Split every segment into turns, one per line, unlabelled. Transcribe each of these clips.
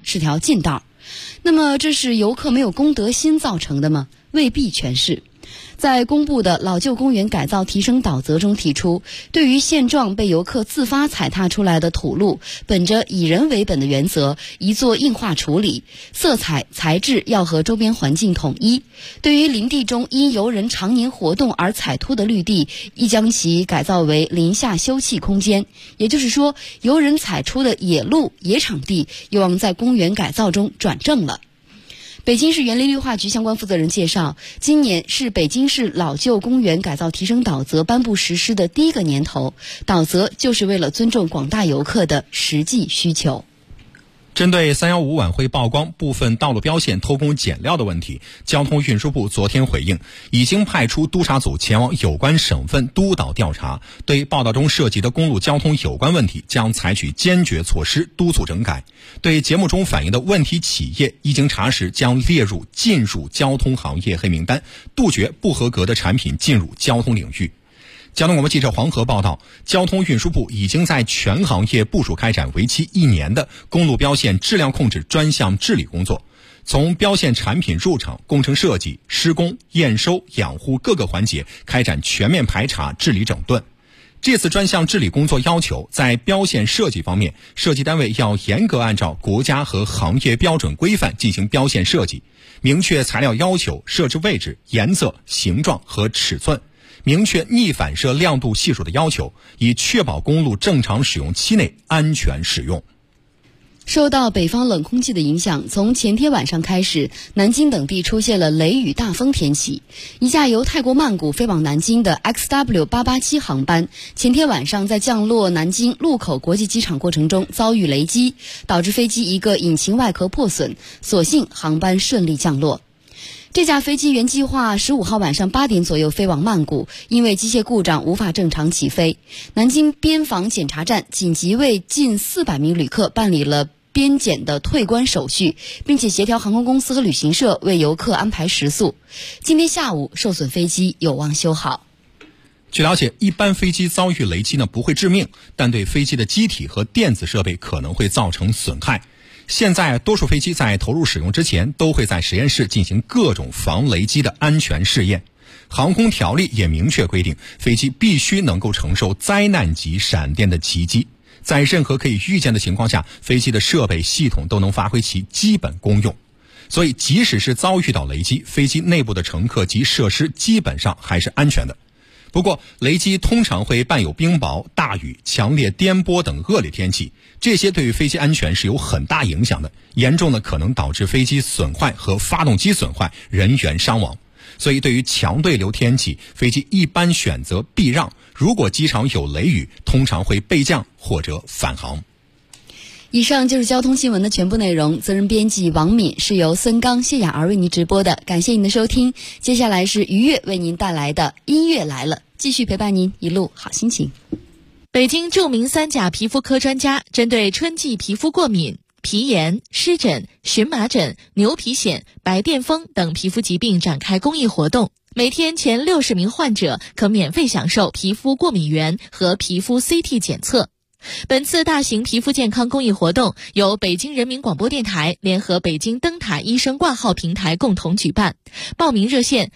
是条近道。那么这是游客没有公德心造成的吗？未必全是。在公布的老旧公园改造提升导则中提出，对于现状被游客自发踩踏出来的土路，本着以人为本的原则，宜做硬化处理，色彩材质要和周边环境统一。对于林地中因游人常年活动而踩秃的绿地，亦将其改造为林下休憩空间。也就是说，游人踩出的野路、野场地有望在公园改造中转正了。北京市园林绿化局相关负责人介绍，今年是北京市老旧公园改造提升导则颁布实施的第一个年头，导则就是为了尊重广大游客的实际需求。
针对315晚会曝光部分道路标线偷工减料的问题，交通运输部昨天回应，已经派出督查组前往有关省份督导调查，对报道中涉及的公路交通有关问题将采取坚决措施，督促整改。对节目中反映的问题企业，一经查实将列入进入交通行业黑名单，杜绝不合格的产品进入交通领域。交通广播记者黄河报道，交通运输部已经在全行业部署开展为期1年的公路标线质量控制专项治理工作，从标线产品入场、工程设计、施工、验收、养护各个环节开展全面排查、治理整顿。这次专项治理工作要求，在标线设计方面，设计单位要严格按照国家和行业标准规范进行标线设计，明确材料要求、设置位置、颜色、形状和尺寸，明确逆反射亮度系数的要求，以确保公路正常使用期内安全使用。
受到北方冷空气的影响，从前天晚上开始，南京等地出现了雷雨大风天气。一架由泰国曼谷飞往南京的 XW887 航班，前天晚上在降落南京禄口国际机场过程中遭遇雷击，导致飞机一个引擎外壳破损，所幸航班顺利降落。这架飞机原计划15号晚上8点左右飞往曼谷，因为机械故障无法正常起飞。南京边防检查站紧急为近400名旅客办理了边检的退关手续，并且协调航空公司和旅行社为游客安排食宿。今天下午受损飞机有望修好。
据了解，一般飞机遭遇雷击不会致命，但对飞机的机体和电子设备可能会造成损害。现在多数飞机在投入使用之前，都会在实验室进行各种防雷击的安全试验。航空条例也明确规定，飞机必须能够承受灾难级闪电的袭击。在任何可以预见的情况下，飞机的设备系统都能发挥其基本功用。所以即使是遭遇到雷击，飞机内部的乘客及设施基本上还是安全的。不过雷击通常会伴有冰雹、大雨、强烈颠簸等恶劣天气，这些对于飞机安全是有很大影响的，严重的可能导致飞机损坏和发动机损坏，人员伤亡。所以对于强对流天气，飞机一般选择避让，如果机场有雷雨，通常会备降或者返航。
以上就是交通新闻的全部内容，责任编辑王敏，是由孙刚、谢雅儿为您直播的，感谢您的收听。接下来是于悦为您带来的音乐来了，继续陪伴您一路好心情。
北京著名3甲皮肤科专家针对春季皮肤过敏、皮炎、湿疹、荨麻疹、牛皮癣、白癜风等皮肤疾病展开公益活动，每天前60名患者可免费享受皮肤过敏原和皮肤 CT 检测。本次大型皮肤健康公益活动由北京人民广播电台联合北京灯塔医生挂号平台共同举办，报名热线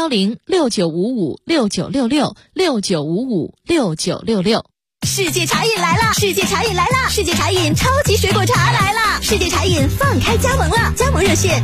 010-6955-6966
世界茶饮来了！世界茶饮来了！世界茶饮超级水果茶来了！世界茶饮放开加盟了，加盟热线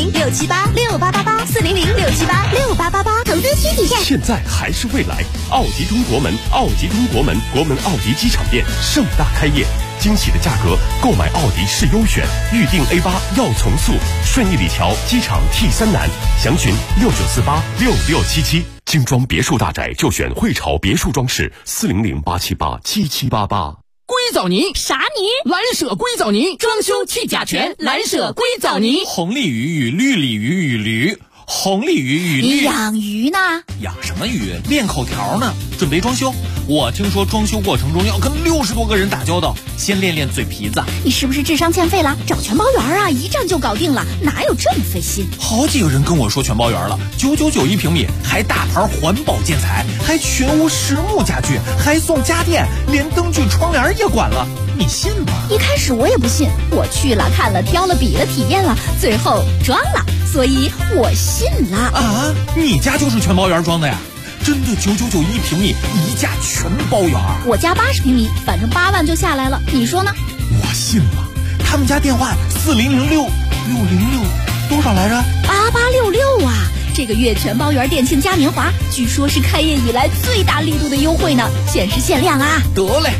400-678-6888，400-678-6888，投资需体验。
现在还是未来，奥迪中国门，奥迪中国门，国门奥迪机场店盛大开业，惊喜的价格，购买奥迪是优选，预定 A8要从速，顺义里桥机场 T3南，详询69486677。精装别墅大宅就选汇潮别墅装饰，400-878-7788。
硅藻泥
啥泥？
蓝舍硅藻泥，装修去甲醛，蓝舍硅藻泥。
红鲤鱼与绿鲤鱼与驴，红鲤鱼与绿。
你养鱼呢？
养什么鱼？练口条呢，准备装修。我听说装修过程中要跟60多个人打交道，先练练嘴皮子。
你是不是智商欠费了？找全包员啊，一站就搞定了，哪有这么费心？
好几个人跟我说全包员了，999一平米，还大牌环保建材，还全屋实木家具，还送家电，连灯具窗帘也管了。 你信吗？
一开始我也不信，我去了看了挑了比了体验了，最后装了，所以我信了。
啊，你家就是全包园装的呀？真的999一平米，一价全包园。
我家80平米，反正8万就下来了，你说呢？
我信了，他们家电话4006多少来着
？8866啊！这个月全包园店庆嘉年华，据说是开业以来最大力度的优惠呢，限时限量啊！
得嘞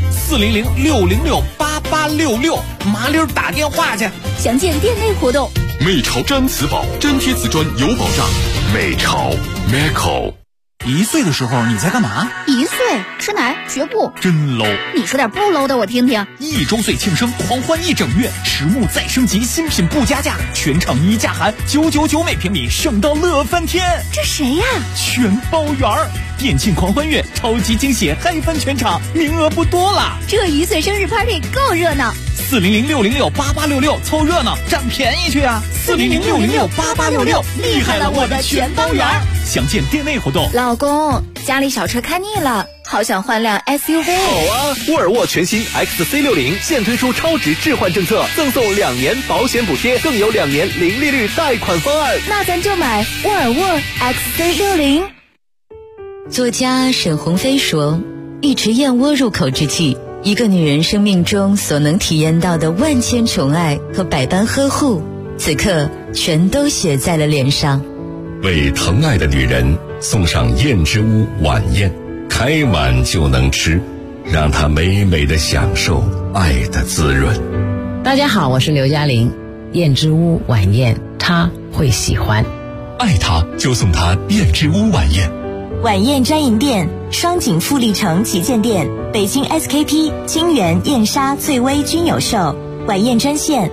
，4006668866，麻溜打电话去。
详见店内活动。
美潮粘瓷宝，粘贴瓷砖有保障。美潮 Meco。
1岁的时候你在干嘛
？1岁吃奶学步，
真 low。
你说点不 low 的我听听。
1周岁庆生，狂欢1整月，实木再升级，新品不加价，全场一价含999每平米，省到乐翻天。
这谁呀？
全包园儿，店庆狂欢月，超级惊喜，嗨翻全场，名额不多了。
这1岁生日 party 够热闹。
4006668866，凑热闹占便宜去啊！4006668866，厉害了我的全包园。详见店内活动。
老公，家里小车开腻了，好想换辆 SUV。
好啊，沃尔沃全新 XC60现推出超值置换政策，赠送2年保险补贴，更有2年零利率贷款方案。
那咱就买沃尔沃 XC60。
作家沈鸿飞说，一池燕窝入口之际，一个女人生命中所能体验到的万千宠爱和百般呵护，此刻全都写在了脸上。
为疼爱的女人送上燕之屋晚宴，开碗就能吃，让她美美的享受爱的滋润。
大家好，我是刘嘉玲。燕之屋晚宴，她会喜欢。
爱她就送她燕之屋晚宴。
晚宴专营店：双井富力城旗舰店、北京 SKP、金源、燕莎、翠微均有售。晚宴专线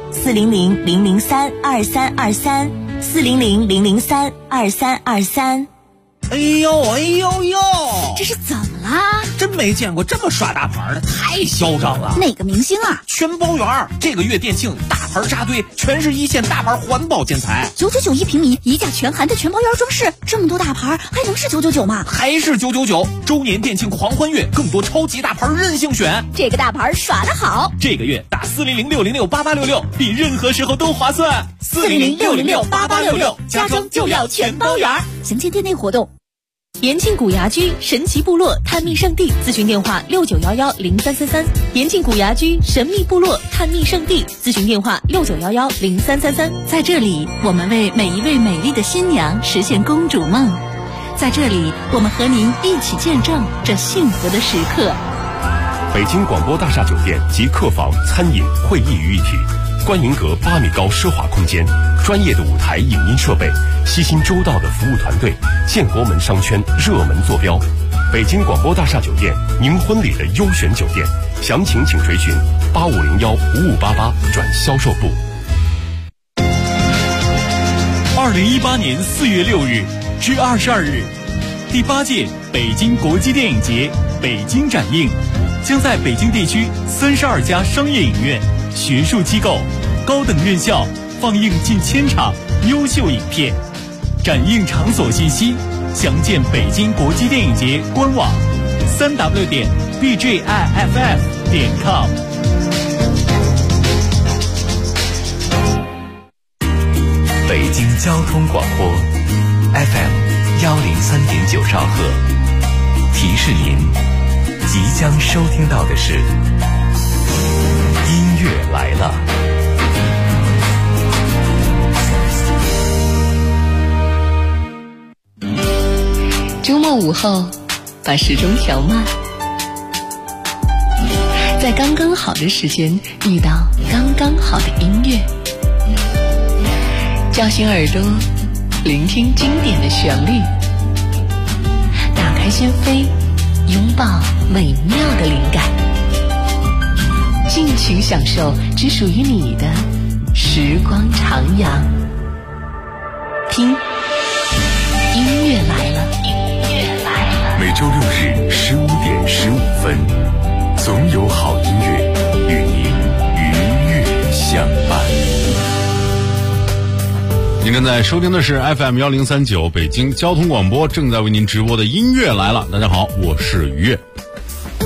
400-003-2323，400-003-2323。
哎呦，
这是怎么啦？
真没见过这么耍大牌的，太嚣张了。
哪个明星啊？
全包园，这个月店庆大牌扎堆，全是一线大牌环保建材。
999一平米，一价全含的全包园装饰，这么多大牌还能是999吗？
还是999。周年店庆狂欢月，更多超级大牌任性选。
这个大牌耍得好，
这个月打400-606-8866，比任何时候都划算。
400-606-8866，家装就要全包园。详见店内活动。
延庆古崖居神奇部落探秘圣地，咨询电话69110333。延庆古崖居神秘部落探秘圣地，咨询电话69110333。
在这里，我们为每一位美丽的新娘实现公主梦。在这里，我们和您一起见证这幸福的时刻。
北京广播大厦酒店及客房、餐饮、会议于一体，观银阁8米高奢华空间，专业的舞台影音设备，悉心周到的服务团队，建国门商圈热门坐标。北京广播大厦酒店，您婚礼的优选酒店，详情请垂询8501-5588转销售部。
2018年4月6日至22日，第8届北京国际电影节北京展映将在北京地区32家商业影院、学术机构、高等院校放映近1000场优秀影片。展映场所信息详见北京国际电影节官网3w.bjiff.com。
北京交通广播 FM103.9兆赫，提示您即将收听到的是音乐来了。
周末午后，把时钟调慢，在刚刚好的时间遇到刚刚好的音乐，叫醒耳朵，聆听经典的旋律，打开心扉，拥抱美妙的灵感，尽情享受只属于你的时光徜徉。听，音乐来了。
每周6日15点15分，总有好音乐与您愉悦相伴。
您正在收听的是 FM1039 北京交通广播正在为您直播的音乐来了。大家好，我是于悦。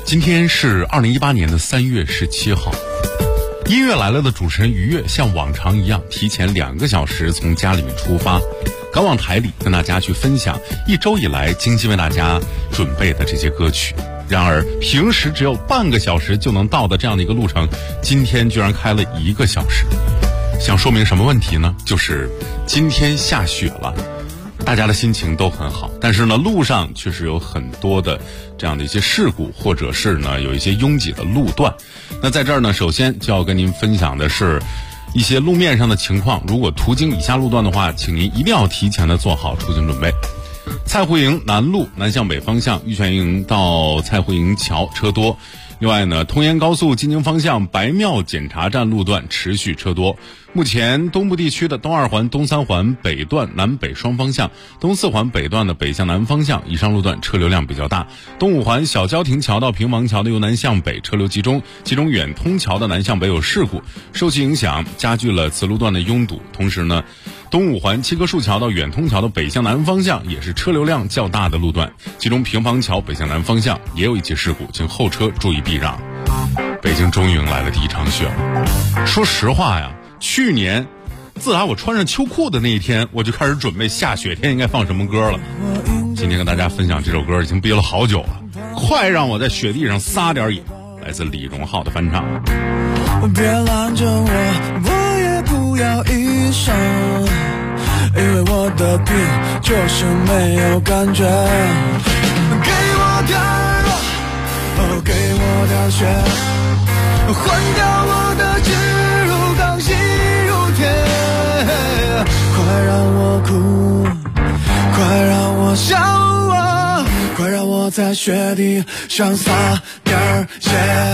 今天是2018年的3月17号。音乐来了的主持人于越像往常一样，提前2个小时从家里面出发，赶往台里跟大家去分享1周以来精心为大家准备的这些歌曲。然而平时只有半个小时就能到的这样的一个路程，今天居然开了1个小时。想说明什么问题呢？就是今天下雪了，大家的心情都很好，但是呢路上确实有很多的这样的一些事故，或者是呢有一些拥挤的路段。那在这儿呢，首先就要跟您分享的是一些路面上的情况。如果途经以下路段的话，请您一定要提前的做好出行准备。蔡湖营南路南向北方向玉泉营到蔡湖营桥车多。另外呢，通燕高速京津方向白庙检查站路段持续车多。目前东部地区的东2环、东3环北段南北双方向，东4环北段的北向南方向以上路段车流量比较大。东5环小交亭桥到平王桥的由南向北车流集中，其中远通桥的南向北有事故，受其影响加剧了此路段的拥堵。同时呢，东5环七棵树桥到远通桥的北向南方向也是车流量较大的路段，其中平房桥北向南方向也有一起事故，请后车注意避让。北京终于迎来了第一场雪了。说实话呀，去年自打我穿上秋裤的那一天，我就开始准备下雪天应该放什么歌了。今天跟大家分享这首歌已经憋了好久了，快让我在雪地上撒点野，来自李荣浩的翻唱。
别拦着我也不要医生，因为我的病就是没有感觉。给我点热，给我点雪，换掉我的植入刚心如铁。快让我哭，快让我笑啊，快让我在雪地上撒点血。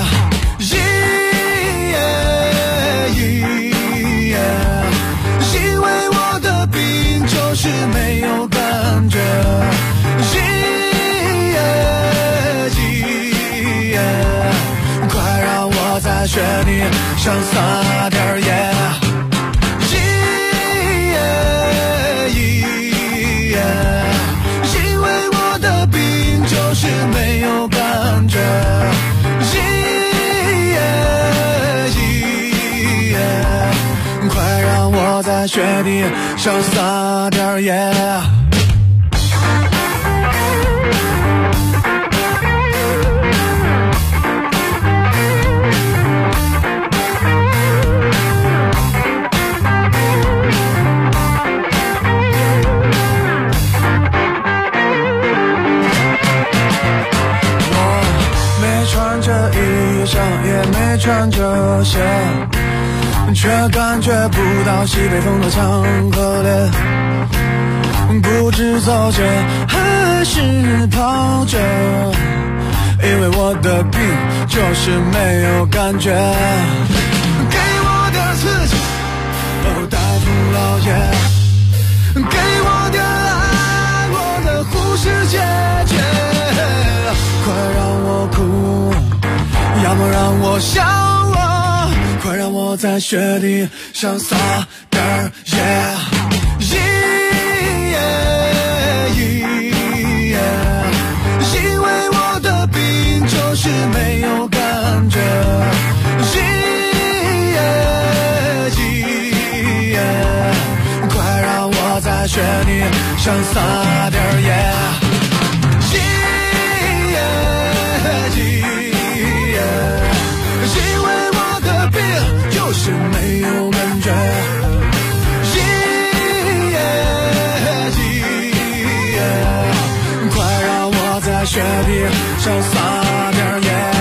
因为我的病就是没有感觉。快让我在雪地上撒点野。因为我的病就是没有感觉。快让我在雪地上撒点野。也没穿着鞋，却感觉不到西北风的强和烈。不知走着还是跑着，因为我的病就是没有感觉。给我点刺激，大夫老爷，给我点爱，我的护士姐姐。快让我哭，要么让我笑啊，快让我在雪地上撒点野。因为我的病就是没有感觉。快让我在雪地上撒点野。因为我的病就是没有感觉。快让我在雪地上撒点野。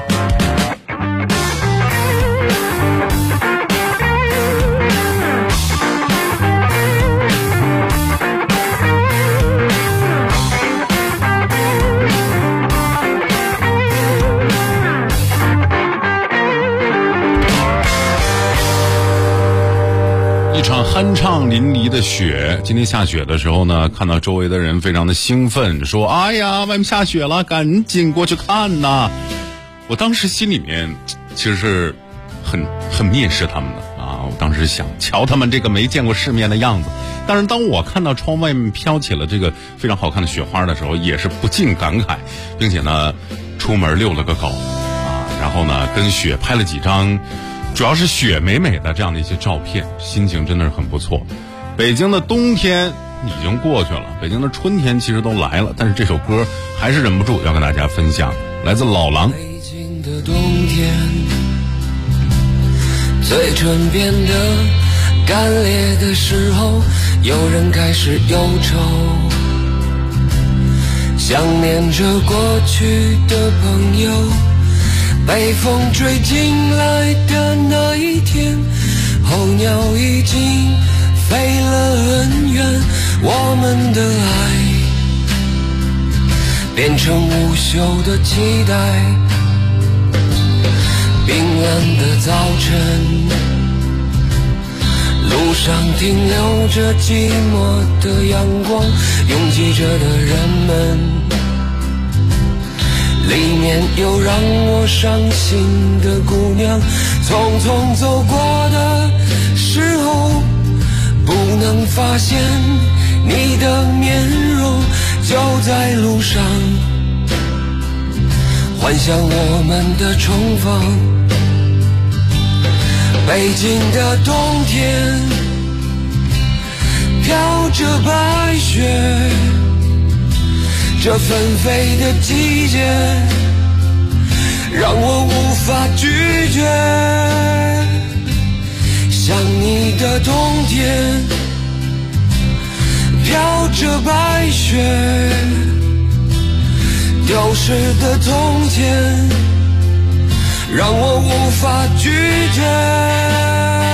酣畅淋漓的雪，今天下雪的时候呢，看到周围的人非常的兴奋，说哎呀外面下雪了，赶紧过去看呐。我当时心里面其实是很蔑视他们的啊，我当时想瞧他们这个没见过世面的样子。但是当我看到窗外面飘起了这个非常好看的雪花的时候，也是不禁感慨，并且呢出门遛了个狗啊，然后呢跟雪拍了几张主要是雪美美的这样的一些照片，心情真的是很不错。北京的冬天已经过去了，北京的春天其实都来了，但是这首歌还是忍不住要跟大家分享，来自老狼。
北京的冬天最唇边的干裂的时候，有人开始忧愁，想念着过去的朋友，被风吹进来的那一天，候鸟已经飞了很远，我们的爱变成无休的期待。冰冷的早晨，路上停留着寂寞的阳光，拥挤着的人们，里面有让我伤心的姑娘，匆匆走过的时候，不能发现你的面容，就在路上幻想我们的重逢。北京的冬天飘着白雪，这纷飞的季节让我无法拒绝。想你的冬天飘着白雪，丢失的从前让我无法拒绝。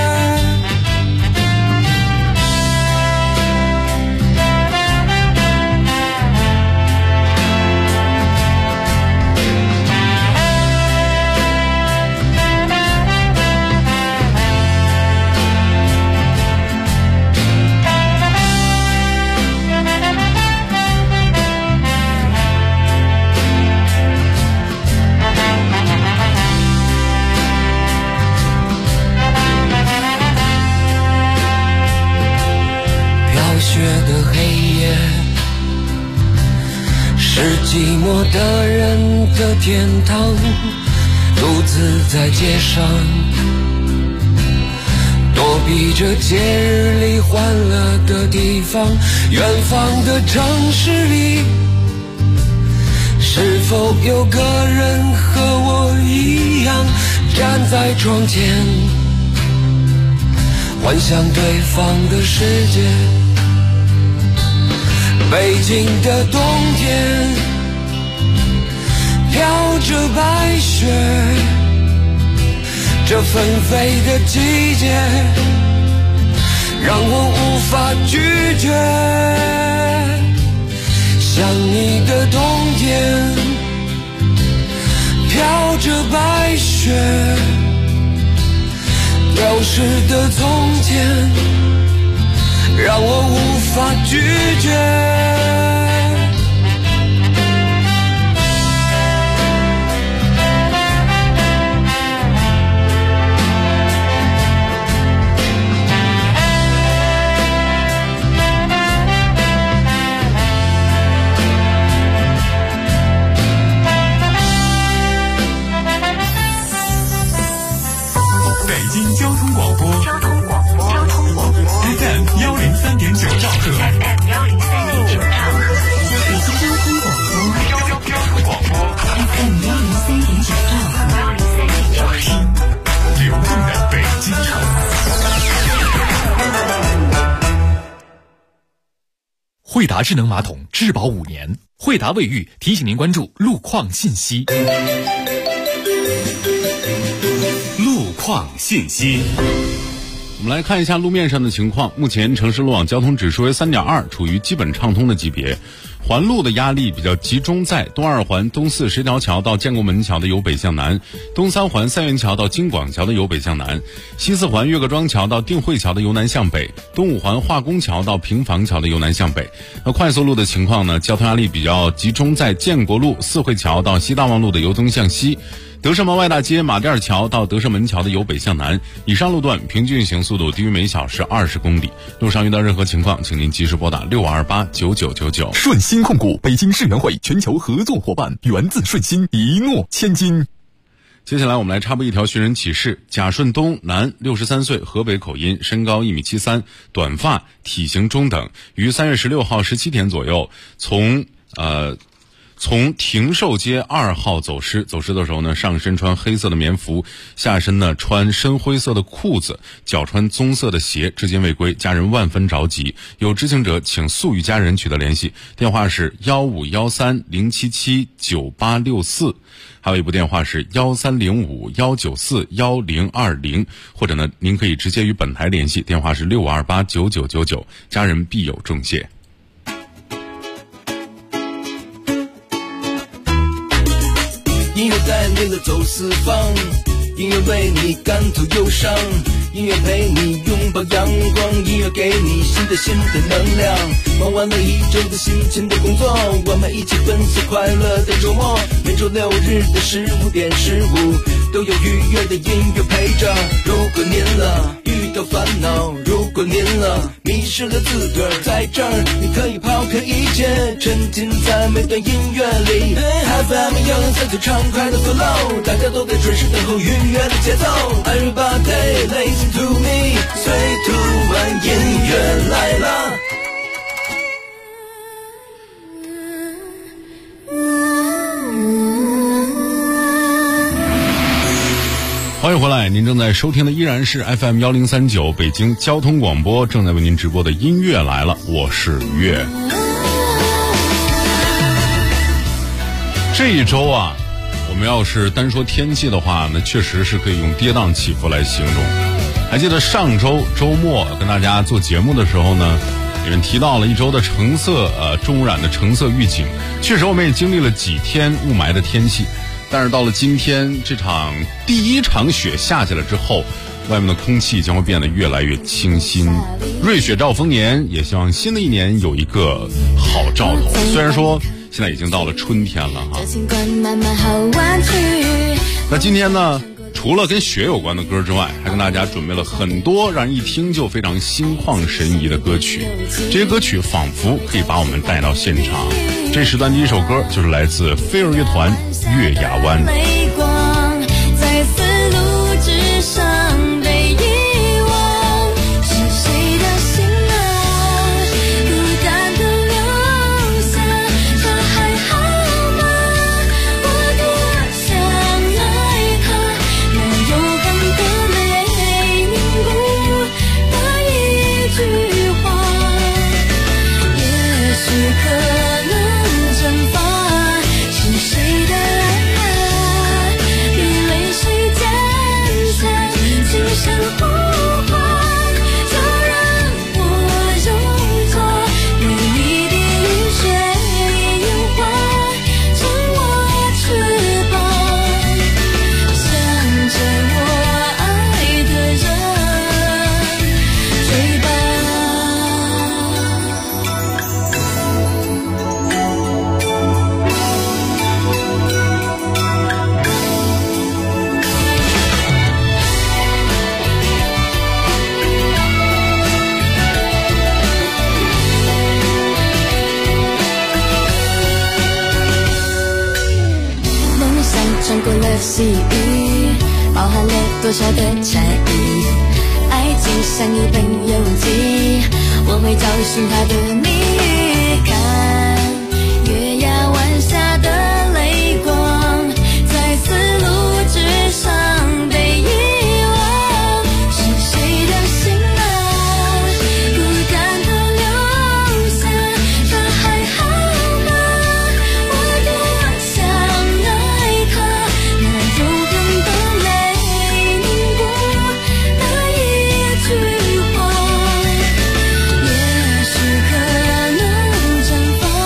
是寂寞的人的天堂，独自在街上躲避着节日里欢乐的地方。远方的城市里，是否有个人和我一样站在窗前，幻想对方的世界。北京的冬天飘着白雪，这纷飞的季节让我无法拒绝。想你的冬天飘着白雪，丢失的从前让我无法拒绝。
北京交通广播FM 103.9兆赫，
北京交通广播 FM 103.9兆赫，
流动的北京城。惠达智能马桶质保5年，惠达卫浴提醒您关注路况信息。路况信息。
我们来看一下路面上的情况。目前城市路网交通指数为3.2，处于基本畅通的级别。环路的压力比较集中在东2环东4十条桥到建国门桥的由北向南，东3环三元桥到京广桥的由北向南，西4环岳各庄桥到定慧桥的由南向北，东5环化工桥到平房桥的由南向北。那快速路的情况呢，交通压力比较集中在建国路四惠桥到西大望路的由东向西，德胜门外大街马甸桥到德胜门桥的由北向南，以上路段平均运行速度低于每小时20公里。路上遇到任何情况，请您及时拨打65289999。
瞬息
新控股，北京世园会全球合作伙伴，源自顺心，一诺千金。
接下来我们来插播一条寻人启事：贾顺东，男，63岁，河北口音，身高1.73米，短发，体型中等，于3月16号17点左右从廷寿街2号走失的时候呢，上身穿黑色的棉服，下身呢穿深灰色的裤子，脚穿棕色的鞋，至今未归，家人万分着急，有知情者请速与家人取得联系，电话是1513-077-9864，还有一部电话是1305-194-1020，或者呢您可以直接与本台联系，电话是6528-9999，家人必有重谢。
音乐带领了走四方，音乐为你感同忧伤，音乐陪你拥抱阳光，音乐给你新的能量。忙完了一周的辛勤的工作，我们一起奔赴快乐的周末。每周6日的15点15，都有愉悦的音乐陪着。如果您遇到烦恼，如果您迷失了自个儿，在这儿你可以抛开一切，沉浸在每段音乐里。FM 103最畅快的 flow， 大家都在准时等候愉悦的节奏。Everybody listen to me， 最突然音乐来了。
欢迎回来，您正在收听的依然是 FM 1039北京交通广播，正在为您直播的音乐来了，我是月。这一周啊，我们要是单说天气的话，那确实是可以用跌宕起伏来形容。还记得上周周末跟大家做节目的时候呢，你们提到了一周的重污染的橙色预警，确实我们也经历了几天雾霾的天气。但是到了今天，这场第一场雪下下来之后，外面的空气将会变得越来越清新。瑞雪兆丰年，也希望新的一年有一个好兆头。虽然说现在已经到了春天了哈。那今天呢，除了跟雪有关的歌之外，还跟大家准备了很多让人一听就非常心旷神怡的歌曲。这些歌曲仿佛可以把我们带到现场。这时段第一首歌就是来自飞儿乐团《月牙湾》。
泪光在丝路之上被遗忘，是谁的心啊，孤单的留下，他还好吗？我多想爱他，那勇敢的泪凝固那一句话，也许可能蒸发，是谁的爱比泪水坚强，轻声呼唤，就让我用作美丽的雨水樱花，成我翅膀，向着我爱的人追吧。梦想穿过了细雨，包含了多少的禅意，爱情像一本游记，我会找寻它的谜语，看月牙湾下的泪光在丝路之上被遗忘，是谁的心啊，孤单的留下，他还好吗？我多想爱他，那永恒的泪凝固那一句话，也许可能蒸发，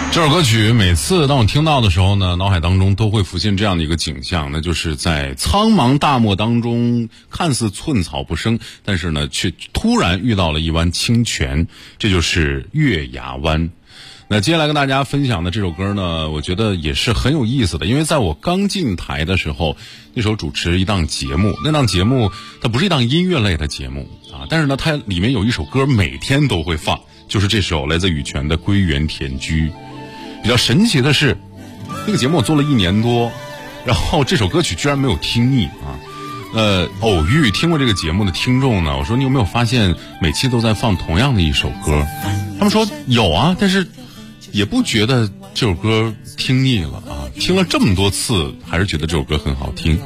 这首歌曲每次当我听到的时候呢，脑海当中都会浮现这样的一个景象，那就是在苍茫大漠当中，看似寸草不生，但是呢却突然遇到了一湾清泉，这就是月牙湾。那接下来跟大家分享的这首歌呢，我觉得也是很有意思的，因为在我刚进台的时候，那时候主持一档节目，那档节目它不是一档音乐类的节目啊，但是呢它里面有一首歌每天都会放，就是这首来自羽泉的《归园田居》。比较神奇的是，那个节目我做了1年多，然后这首歌曲居然没有听腻啊。偶遇听过这个节目的听众呢，我说你有没有发现每期都在放同样的一首歌？他们说有啊，但是也不觉得这首歌听腻了啊，听了这么多次还是觉得这首歌很好听。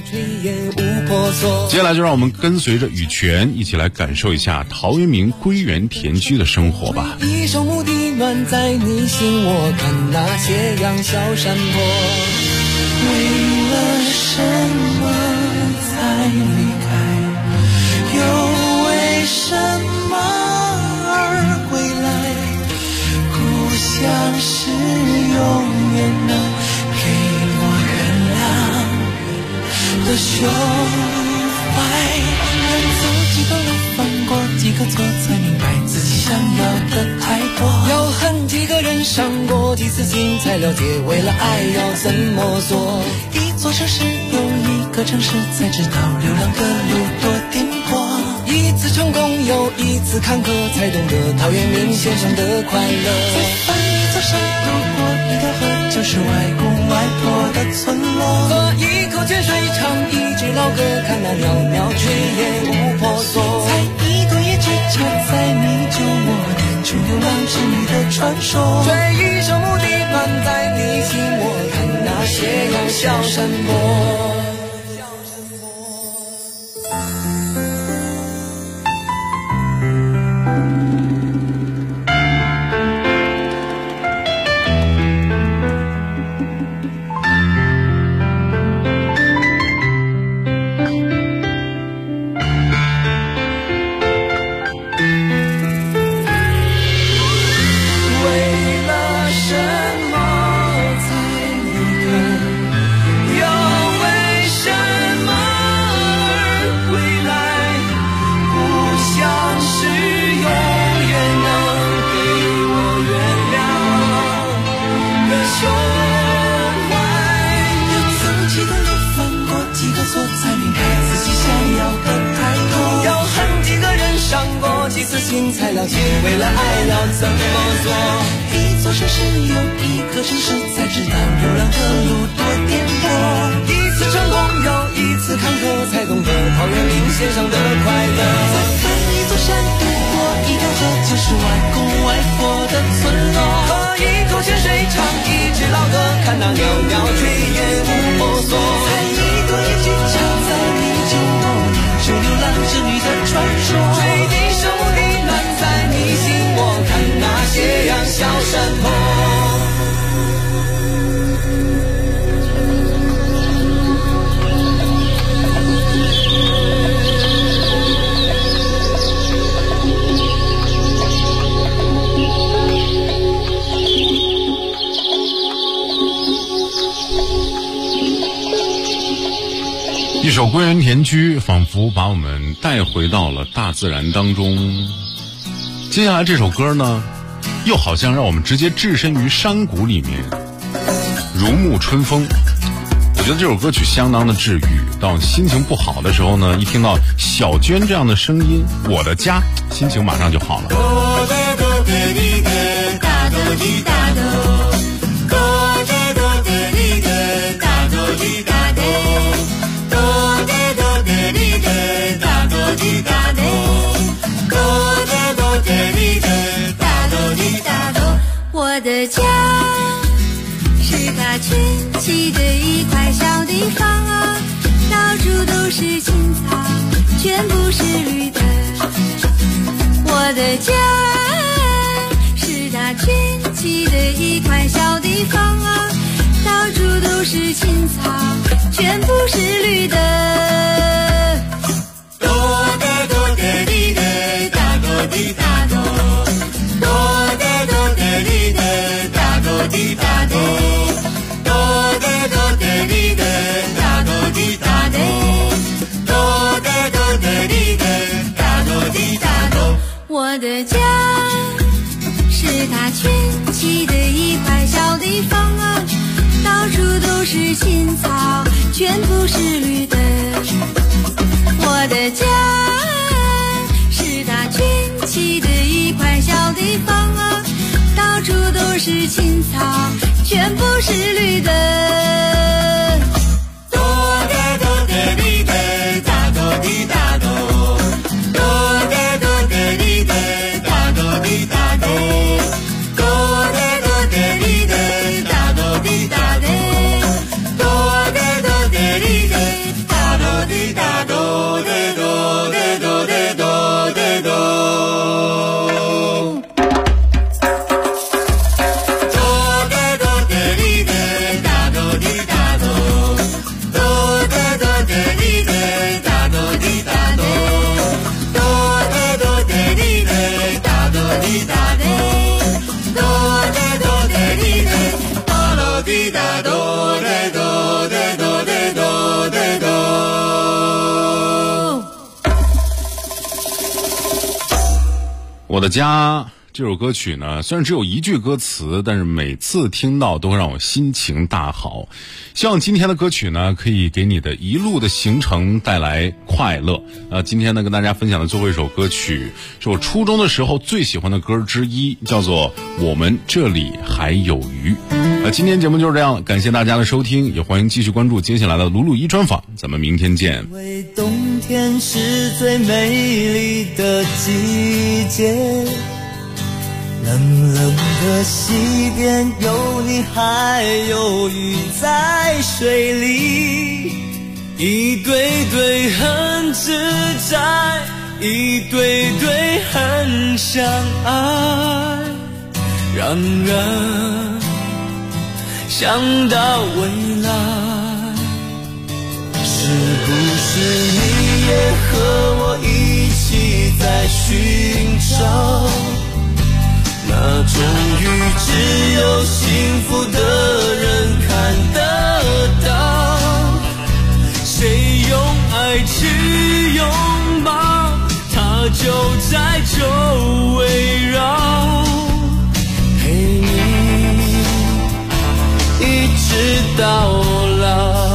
接下来就让我们跟随着羽泉一起来感受一下陶渊明归园田居的生活吧。
一手牧笛暖在你心，我看那斜阳小山坡。为了什么才离开，又为什么而归来？故乡是永远能给我原谅的胸怀。人走几个路，犯过几个错，才明白自己想要的太多。要恨几个人，伤过几次心，才了解为了爱要怎么做。一座城市又一个城市，才知道流浪的路多颠簸。一次成功又一次坎坷，才懂得陶渊明先生的快乐。再翻一座山，路过一条河，就是外公外婆的村落。喝一口泉水，唱一支老歌，看那袅袅炊烟无婆娑。采一朵野菊，插在米酒窝，念出流浪织女的传说。吹一首牧笛暖在你心，我看那斜阳小山坡。才了解为了爱要怎么做。一座城市又一个城市，才知道流浪的路多颠簸。一次成功又一次坎坷，才懂得陶渊明先生的快乐。再翻一座山，渡过一条河，就是外公外婆的村落。喝一口泉水，唱一支老歌，看那袅袅炊烟无婆娑。采一朵野菊，插在米酒窝，念出流浪织女的传说。吹一首牧笛暖在你心，我看那斜阳小山坡。
一首《归园田居》仿佛把我们带回到了大自然当中。接下来这首歌呢，又好像让我们直接置身于山谷里面，如沐春风。我觉得这首歌曲相当的治愈，当心情不好的时候呢，一听到小娟这样的声音，我的家，心情马上就好了。
我的家是大圈起的一块小地方啊，到处都是青草，全部是绿的。我的家是大圈起的一块小地方啊，到处都是青草，全部是绿的。哆得哆得哩得，大哆哩大哆，哆得哆得哩得，大哆滴答哆，哆得哆得滴得，答哆滴答哆，哆得哆得滴得，答哆滴答哆。我的家是它圈起的一块小地方啊，到处都是青草，全部是绿的。我的家是它圈起的一块小地方啊，到处都是青草，全部是绿的。哆得哆得滴得，答哆滴答哆，哆得哆得滴得，答哆滴答哆，哆得哆得滴得，答哆滴答哆，哆得哆得滴得，答哆滴答哆得哆得哆得哆得哆。
我的家这首歌曲呢，虽然只有一句歌词，但是每次听到都会让我心情大好。希望今天的歌曲呢，可以给你的一路的行程带来快乐。今天呢，跟大家分享的最后一首歌曲，是我初中的时候最喜欢的歌之一，叫做《我们这里还有鱼》。今天节目就是这样了，感谢大家的收听，也欢迎继续关注接下来的鲁鲁一专访，咱们明天见。
因为冬天是最美丽的季节，冷冷的西边有你还有鱼在水里，一对对很自在，一对对很相爱，让人想到未来。是不是你也和我一起在寻找那种鱼只有幸福的人看得到？谁用爱去拥抱，它就在周围绕，陪你一直到老。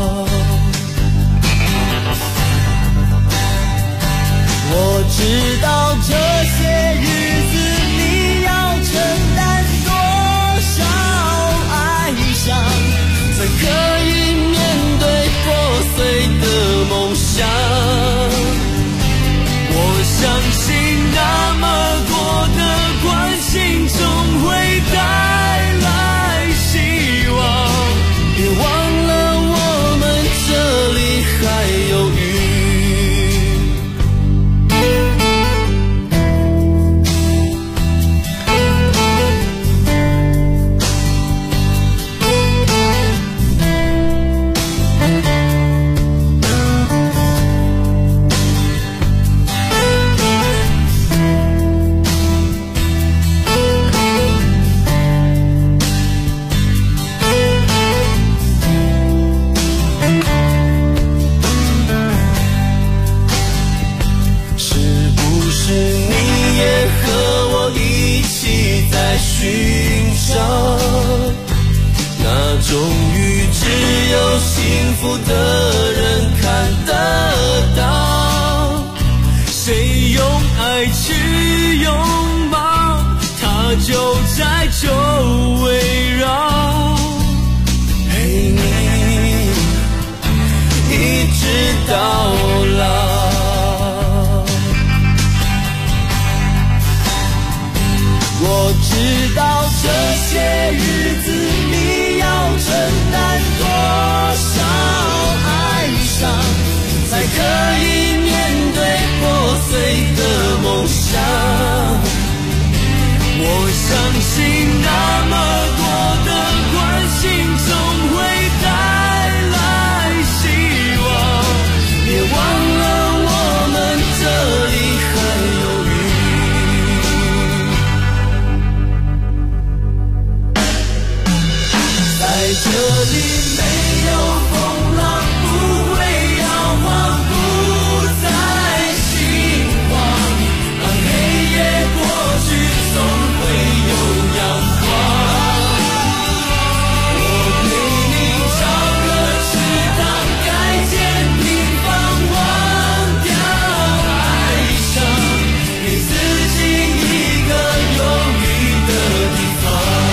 我知道这些日子你要承担多少哀伤，才可以面对破碎的梦想。我相信那么多的关心总会带来希望，别忘了我们这里还有鱼。寻找那种鱼只有幸福的人看得到，谁用爱去拥抱，它就在周围绕，陪你一直到老。我知道这些日子你要承担多少哀伤，才可以面对破碎的梦想。我相信那么多的关心总会带来希望，别忘了我们这里还有鱼。
里没有风浪，不会摇晃，不再心慌，当黑夜过去，总会有阳光。我陪你找个池塘，改建平房，忘掉哀伤，给自己一个有雨的地方。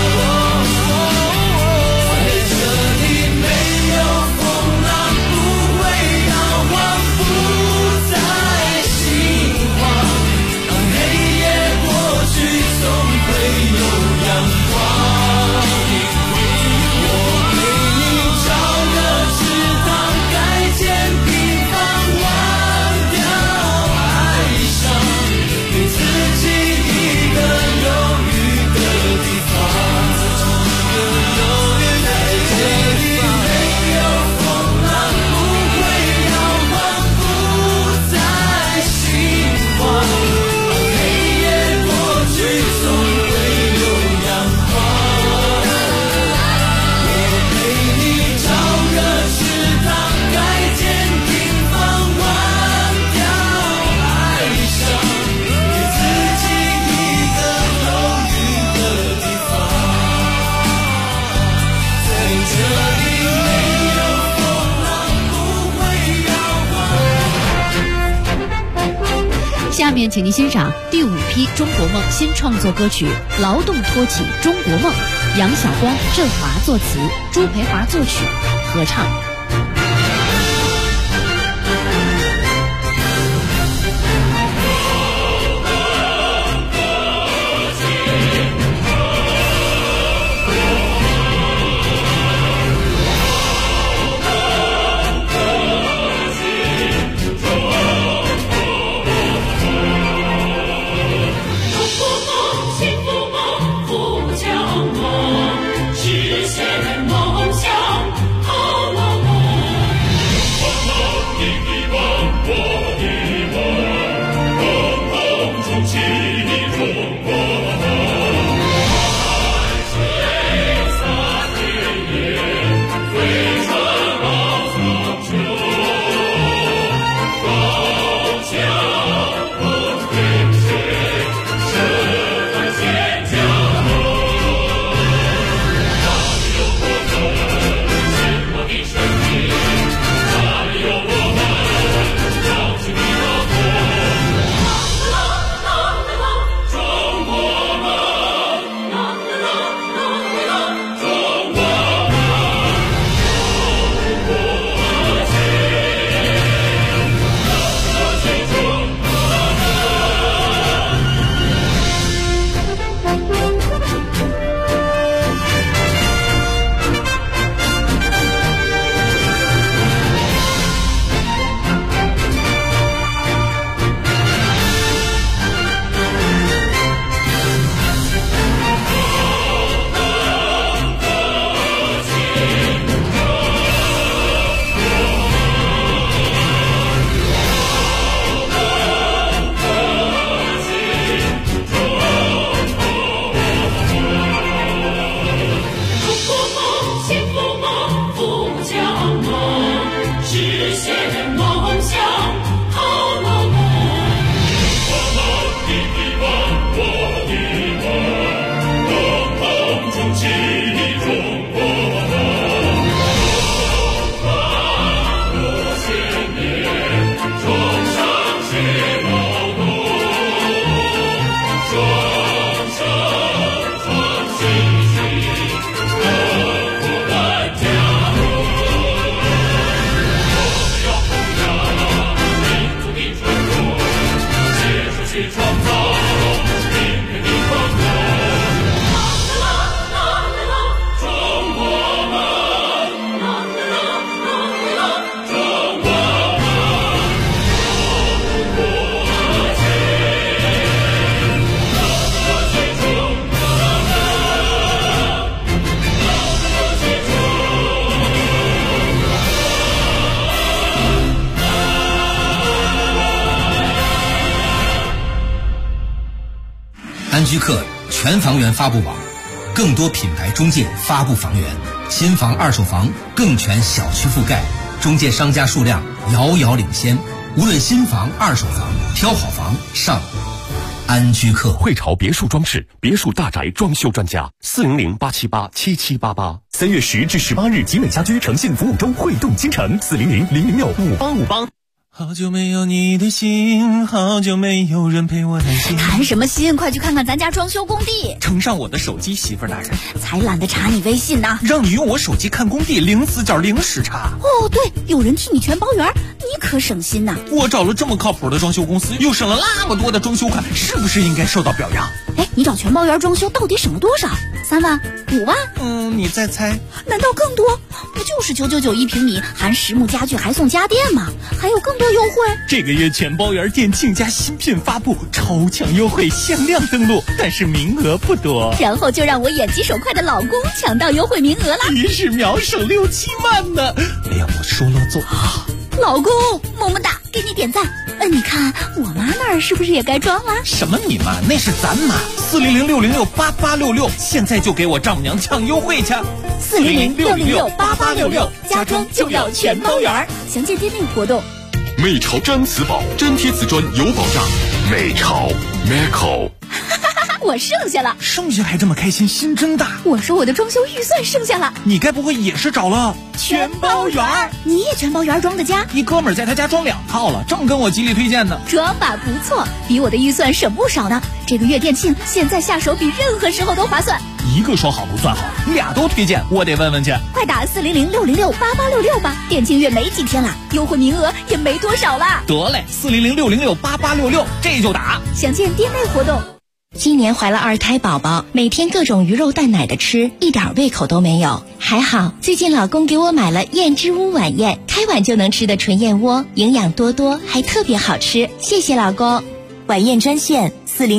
在这里没有风浪，不会摇晃，不再心慌，当黑夜过去，总会有阳光。我陪你找个池塘，改建平房，忘掉哀伤，给自己一个有雨的地方。在这里没有风浪，不会摇晃，不再心慌，当黑夜过去，总会有阳光。我陪你找个池塘，改建平房，忘掉哀伤，给自己一个有雨的地方。在这里没有风浪，不会摇晃。
下面请您欣赏第5批中国梦新创作歌曲《劳动托起中国梦》，杨晓光、郑华作词，朱培华作曲，合唱。
幸福梦，富强梦，实现梦想，好了梦。你的梦，我的梦，共同筑起中国梦。海水洒田野，飞船翱苍穹，高墙横飞水。
安居客全房源发布网，
更多品牌中介发布房源，新房、二手房更全小区覆盖，中介商家数量遥遥领先。无论新房、二手房，挑好房上安居客。
汇潮别墅装饰、别墅大宅装修专家，400-878-7788。3月10至18日，集美家居诚信服务周会动京城，400-006-5858。
好久没有你的心，好久没有人陪我谈心。
谈什么心？快去看看咱家装修工地。
呈上我的手机，媳妇大人。
才懒得查你微信呢。
让你用我手机看工地，0死角0时差。
哦，对，有人替你全包圆，你可省心呐。
我找了这么靠谱的装修公司，又省了那么多的装修款，是不是应该受到表扬？
哎，你找全包圆装修到底省了多少？3万、5万？
你再猜？
难道更多？不就是999一平米，含实木家具还送家电吗？还有更多优惠。
这个月全包圆店庆家新品发布，超强优惠，限量登录，但是名额不多。
然后就让我眼疾手快的老公抢到优惠名额了，
一时秒省6、7万呢！连我说了做。
老公，么么哒，给你点赞。你看我妈那儿是不是也该装了？
什么你妈？那是咱妈。400-606-8866，现在就给我丈母娘抢优惠去。
400-606-8866，家装就要全包圆。详见店内活动。
美潮毡瓷宝，真贴瓷砖有保障。美潮 Meco。
我剩下了，
剩下还这么开心，心真大。
我说我的装修预算剩下了，
你该不会也是找了
全包圆？你也全包圆装的家？
一哥们儿在他家装2套了，正跟我极力推荐呢。
装吧，不错，比我的预算省不少呢。这个月店庆，现在下手比任何时候都划算。
一个说好不算好，2都推荐，我得问问去。
快打400-606-8866吧，店庆月没几天了，优惠名额也没多少了。
得嘞，400-606-8866，这就打。
详见店内活动。
今年怀了2胎宝宝，每天各种鱼肉蛋奶的吃，一点胃口都没有。还好最近老公给我买了燕之屋晚宴，开碗就能吃的纯燕窝，营养多多，还特别好吃。谢谢老公。
晚宴专线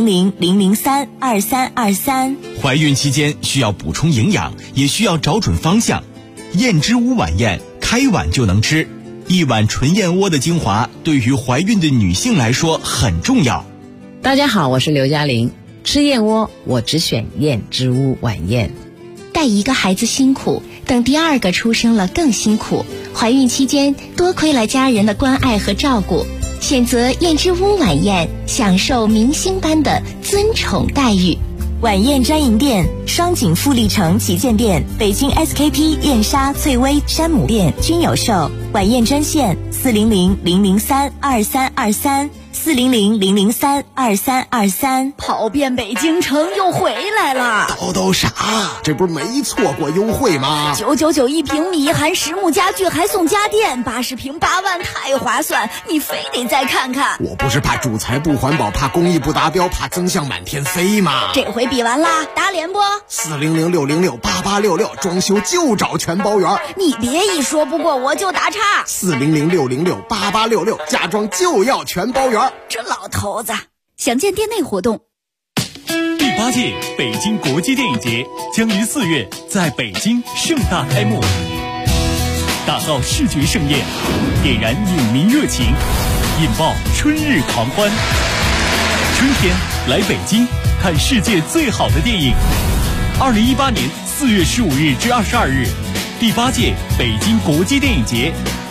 400-003-2323。
怀孕期间需要补充营养，也需要找准方向。燕之屋晚宴，开碗就能吃。一碗纯燕窝的精华，对于怀孕的女性来说很重要。
大家好，我是刘嘉玲。吃燕窝，我只选燕之屋晚宴。
带一个孩子辛苦，等第2个出生了更辛苦。怀孕期间多亏了家人的关爱和照顾，选择燕之屋晚宴，享受明星般的尊宠待遇。
晚宴专营店：双井富力城旗舰店、北京 SKP、燕莎、翠微、山姆店均有售。晚宴专线400-003-2323。400-003-2323。
跑遍北京城又回来了。
都傻，这不是没错过优惠吗
？999一平米，含实木家具还送家电，80平8万，太划算！你非得再看看。
我不是怕主材不环保，怕工艺不达标，怕增项满天飞吗？
这回比完啦，打脸不
？400-606-8866，装修就找全包圆。
你别一说不过我就打岔。
400-606-8866，家装就要全包圆。
这老头子，详见店内活动。
第8届北京国际电影节将于4月在北京盛大开幕，打造视觉盛宴，点燃影迷热情，引爆春日狂欢。春天来北京看世界最好的电影。2018年4月15日至22日，第8届北京国际电影节